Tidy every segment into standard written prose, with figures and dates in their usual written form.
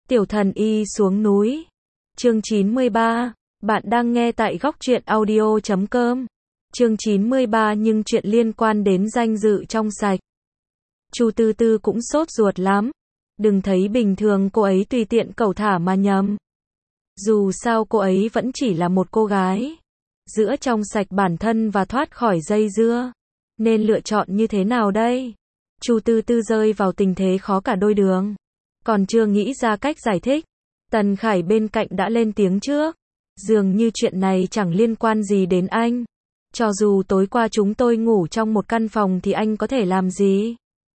Tiểu thần y xuống núi. Chương 93. Bạn đang nghe tại góc truyện audio.com. Chương 93 nhưng chuyện liên quan đến danh dự trong sạch. Chu Tư Tư cũng sốt ruột lắm. Đừng thấy bình thường cô ấy tùy tiện cẩu thả mà nhầm. Dù sao cô ấy vẫn chỉ là một cô gái. Giữa trong sạch bản thân và thoát khỏi dây dưa. Nên lựa chọn như thế nào đây? Chu Tư Tư rơi vào tình thế khó cả đôi đường. Còn chưa nghĩ ra cách giải thích. Tần Khải bên cạnh đã lên tiếng trước. Dường như chuyện này chẳng liên quan gì đến anh. Cho dù tối qua chúng tôi ngủ trong một căn phòng thì anh có thể làm gì?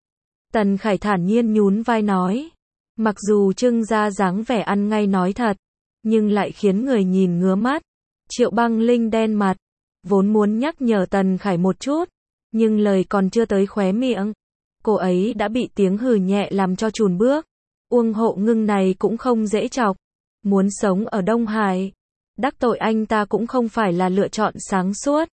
Tần Khải thản nhiên nhún vai nói. Mặc dù trưng ra dáng vẻ ăn ngay nói thật, nhưng lại khiến người nhìn ngứa mắt. Triệu Băng Linh đen mặt. Vốn muốn nhắc nhở Tần Khải một chút, nhưng lời còn chưa tới khóe miệng. Cô ấy đã bị tiếng hừ nhẹ làm cho chùn bước. Uông Hộ Ngưng này cũng không dễ chọc. Muốn sống ở Đông Hải, đắc tội anh ta cũng không phải là lựa chọn sáng suốt.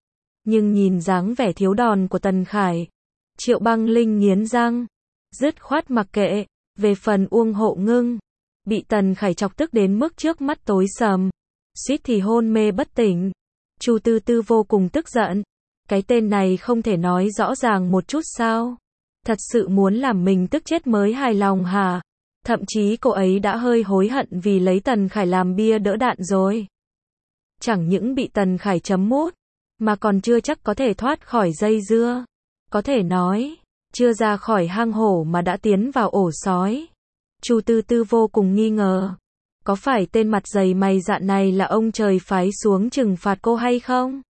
Nhưng nhìn dáng vẻ thiếu đòn của Tần Khải, Triệu Băng Linh nghiến răng, dứt khoát mặc kệ. Về phần Uông Hộ Ngưng, bị Tần Khải chọc tức đến mức trước mắt tối sầm, suýt thì hôn mê bất tỉnh. Chu Tư Tư vô cùng tức giận. Cái tên này không thể nói rõ ràng một chút sao? Thật sự muốn làm mình tức chết mới hài lòng hả? Thậm chí cô ấy đã hơi hối hận vì lấy Tần Khải làm bia đỡ đạn rồi. Chẳng những bị Tần Khải chấm mút, mà còn chưa chắc có thể thoát khỏi dây dưa. Có thể nói, chưa ra khỏi hang hổ mà đã tiến vào ổ sói. Chu Tư Tư vô cùng nghi ngờ. Có phải tên mặt dày mày dạn này là ông trời phái xuống trừng phạt cô hay không?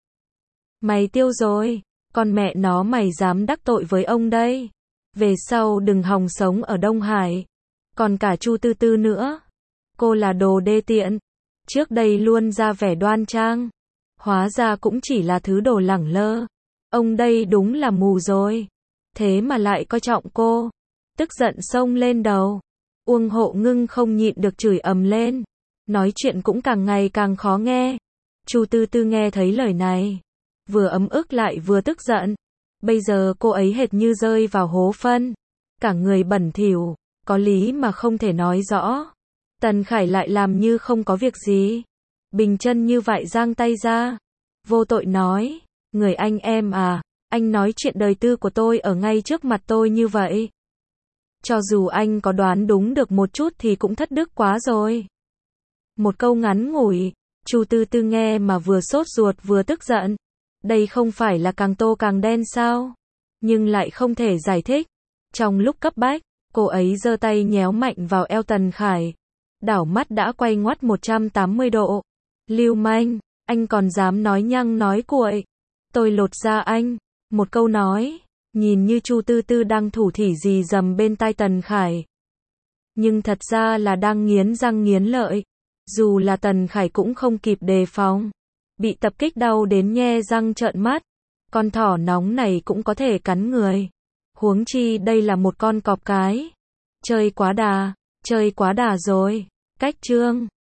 Mày tiêu rồi, con mẹ nó mày dám đắc tội với ông đây. Về sau đừng hòng sống ở Đông Hải. Còn cả Chu Tư Tư nữa. Cô là đồ đê tiện. Trước đây luôn ra vẻ đoan trang. Hóa ra cũng chỉ là thứ đồ lẳng lơ. Ông đây đúng là mù rồi. Thế mà lại coi trọng cô. Tức giận xông lên đầu. Uông Hộ Ngưng không nhịn được chửi ầm lên. Nói chuyện cũng càng ngày càng khó nghe. Chu Tư Tư nghe thấy lời này, vừa ấm ức lại vừa tức giận. Bây giờ cô ấy hệt như rơi vào hố phân. Cả người bẩn thỉu, có lý mà không thể nói rõ. Tần Khải lại làm như không có việc gì. Bình chân như vậy giang tay ra. Vô tội nói, người anh em à, anh nói chuyện đời tư của tôi ở ngay trước mặt tôi như vậy. Cho dù anh có đoán đúng được một chút thì cũng thất đức quá rồi. Một câu ngắn ngủi, Chu Tư Tư nghe mà vừa sốt ruột vừa tức giận. Đây không phải là càng tô càng đen sao? Nhưng lại không thể giải thích. Trong lúc cấp bách, cô ấy giơ tay nhéo mạnh vào eo Tần Khải. Đảo mắt đã quay ngoắt 180 độ. Lưu manh, anh còn dám nói nhăng nói cuội. Tôi lột da anh. Một câu nói, nhìn như Chu Tư Tư đang thủ thỉ gì dầm bên tai Tần Khải. Nhưng thật ra là đang nghiến răng nghiến lợi. Dù là Tần Khải cũng không kịp đề phòng. Bị tập kích đau đến nhe răng trợn mắt. Con thỏ nóng này cũng có thể cắn người. Huống chi đây là một con cọp cái. Chơi quá đà rồi. Cách chương